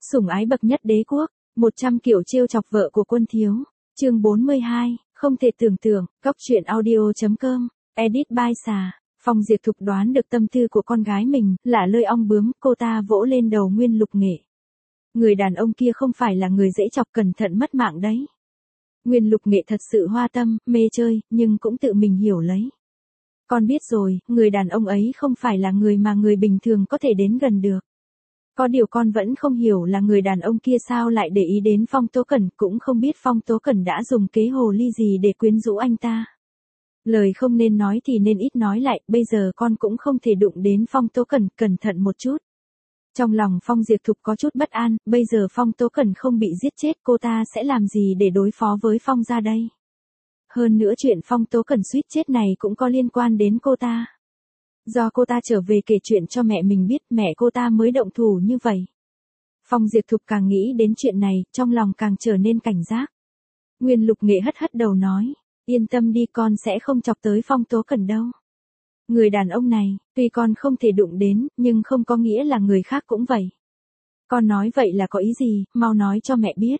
Sủng ái bậc nhất đế quốc, 100 kiểu trêu chọc vợ của Quân Thiếu. Chương 42, không thể tưởng tượng, góc truyện audio.com, edit by Xà. Phong Diệp Thục đoán được tâm tư của con gái mình, lả lơi ong bướm, cô ta vỗ lên đầu Nguyên Lục Nghệ. Người đàn ông kia không phải là người dễ chọc, cẩn thận mất mạng đấy. Nguyên Lục Nghệ thật sự hoa tâm, mê chơi, nhưng cũng tự mình hiểu lấy. Con biết rồi, người đàn ông ấy không phải là người mà người bình thường có thể đến gần được. Có điều con vẫn không hiểu là người đàn ông kia sao lại để ý đến Phong Tố Cẩn, cũng không biết Phong Tố Cẩn đã dùng kế hồ ly gì để quyến rũ anh ta. Lời không nên nói thì nên ít nói lại, bây giờ con cũng không thể đụng đến Phong Tố Cẩn, cẩn thận một chút. Trong lòng Phong Diệp Thục có chút bất an, bây giờ Phong Tố Cẩn không bị giết chết, cô ta sẽ làm gì để đối phó với Phong gia đây? Hơn nữa chuyện Phong Tố Cẩn suýt chết này cũng có liên quan đến cô ta. Do cô ta trở về kể chuyện cho mẹ mình biết, mẹ cô ta mới động thủ như vậy. Phong Diệp Thục càng nghĩ đến chuyện này, trong lòng càng trở nên cảnh giác. Nguyên Lục Nghệ hất hất đầu nói, yên tâm đi, con sẽ không chọc tới Phong Tố Cẩn đâu. Người đàn ông này, tuy con không thể đụng đến, nhưng không có nghĩa là người khác cũng vậy. Con nói vậy là có ý gì, mau nói cho mẹ biết.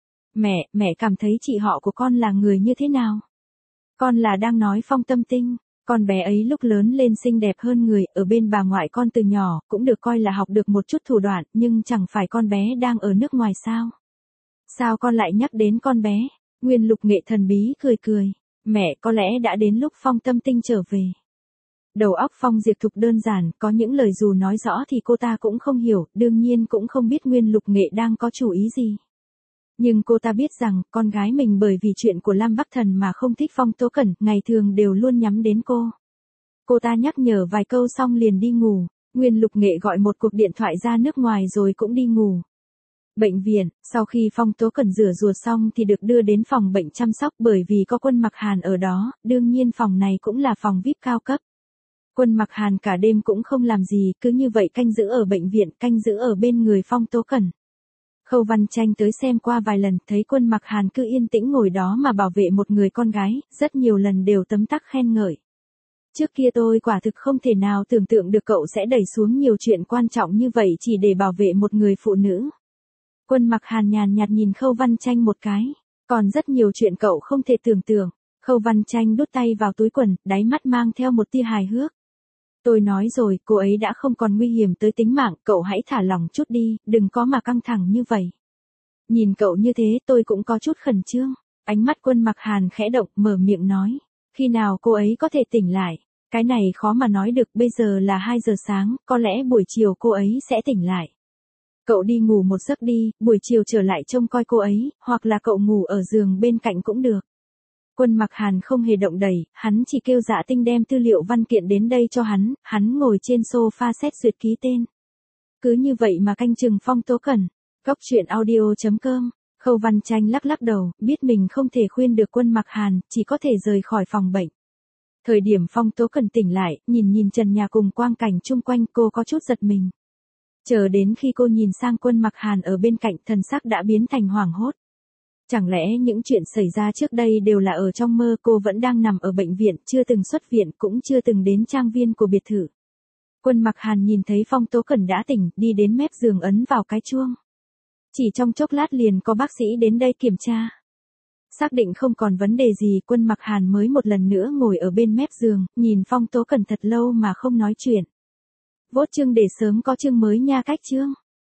Mẹ cảm thấy chị họ của con là người như thế nào? Con là đang nói Phong Tâm Tinh. Con bé ấy lúc lớn lên xinh đẹp hơn người, ở bên bà ngoại con từ nhỏ, cũng được coi là học được một chút thủ đoạn, nhưng chẳng phải con bé đang ở nước ngoài sao? Sao con lại nhắc đến con bé? Nguyên Lục Nghệ thần bí cười cười. Mẹ, có lẽ đã đến lúc Phong Tâm Tinh trở về. Đầu óc Phong Diệp Thục đơn giản, có những lời dù nói rõ thì cô ta cũng không hiểu, đương nhiên cũng không biết Nguyên Lục Nghệ đang có chủ ý gì. Nhưng cô ta biết rằng, con gái mình bởi vì chuyện của Lam Bắc Thần mà không thích Phong Tố Cẩn, ngày thường đều luôn nhắm đến cô. Cô ta nhắc nhở vài câu xong liền đi ngủ, Nguyên Lục Nghệ gọi một cuộc điện thoại ra nước ngoài rồi cũng đi ngủ. Bệnh viện, sau khi Phong Tố Cẩn rửa ruột xong thì được đưa đến phòng bệnh chăm sóc bởi vì có Quân Mặc Hàn ở đó, đương nhiên phòng này cũng là phòng VIP cao cấp. Quân Mặc Hàn cả đêm cũng không làm gì, cứ như vậy canh giữ ở bệnh viện, canh giữ ở bên người Phong Tố Cẩn. Khâu Văn Tranh tới xem qua vài lần, thấy Quân Mặc Hàn cứ yên tĩnh ngồi đó mà bảo vệ một người con gái, rất nhiều lần đều tấm tắc khen ngợi. Trước kia tôi quả thực không thể nào tưởng tượng được cậu sẽ đẩy xuống nhiều chuyện quan trọng như vậy chỉ để bảo vệ một người phụ nữ. Quân Mặc Hàn nhàn nhạt nhìn Khâu Văn Tranh một cái, còn rất nhiều chuyện cậu không thể tưởng tượng. Khâu Văn Tranh đút tay vào túi quần, đáy mắt mang theo một tia hài hước. Tôi nói rồi, cô ấy đã không còn nguy hiểm tới tính mạng, cậu hãy thả lỏng chút đi, đừng có mà căng thẳng như vậy. Nhìn cậu như thế tôi cũng có chút khẩn trương. Ánh mắt Quân Mặc Hàn khẽ động, mở miệng nói. Khi nào cô ấy có thể tỉnh lại? Cái này khó mà nói được, bây giờ là 2 giờ sáng, có lẽ buổi chiều cô ấy sẽ tỉnh lại. Cậu đi ngủ một giấc đi, buổi chiều trở lại trông coi cô ấy, hoặc là cậu ngủ ở giường bên cạnh cũng được. Quân Mặc Hàn không hề động đẩy, hắn chỉ kêu Dạ Tinh đem tư liệu văn kiện đến đây cho hắn ngồi trên sofa xét duyệt ký tên. Cứ như vậy mà canh chừng Phong Tố Cẩn. Góc truyện audio.com, Khâu Văn Tranh lắc lắc đầu, biết mình không thể khuyên được Quân Mặc Hàn, chỉ có thể rời khỏi phòng bệnh. Thời điểm Phong Tố Cẩn tỉnh lại, nhìn trần nhà cùng quang cảnh chung quanh, cô có chút giật mình. Chờ đến khi cô nhìn sang Quân Mặc Hàn ở bên cạnh, thần sắc đã biến thành hoảng hốt. Chẳng lẽ những chuyện xảy ra trước đây đều là ở trong mơ, cô vẫn đang nằm ở bệnh viện, chưa từng xuất viện, cũng chưa từng đến trang viên của biệt thự. Quân Mặc Hàn nhìn thấy Phong Tố Cẩn đã tỉnh, đi đến mép giường ấn vào cái chuông. Chỉ trong chốc lát liền có bác sĩ đến đây kiểm tra. Xác định không còn vấn đề gì, Quân Mặc Hàn mới một lần nữa ngồi ở bên mép giường, nhìn Phong Tố Cẩn thật lâu mà không nói chuyện. Vote chương để sớm có chương mới nha, cách chương.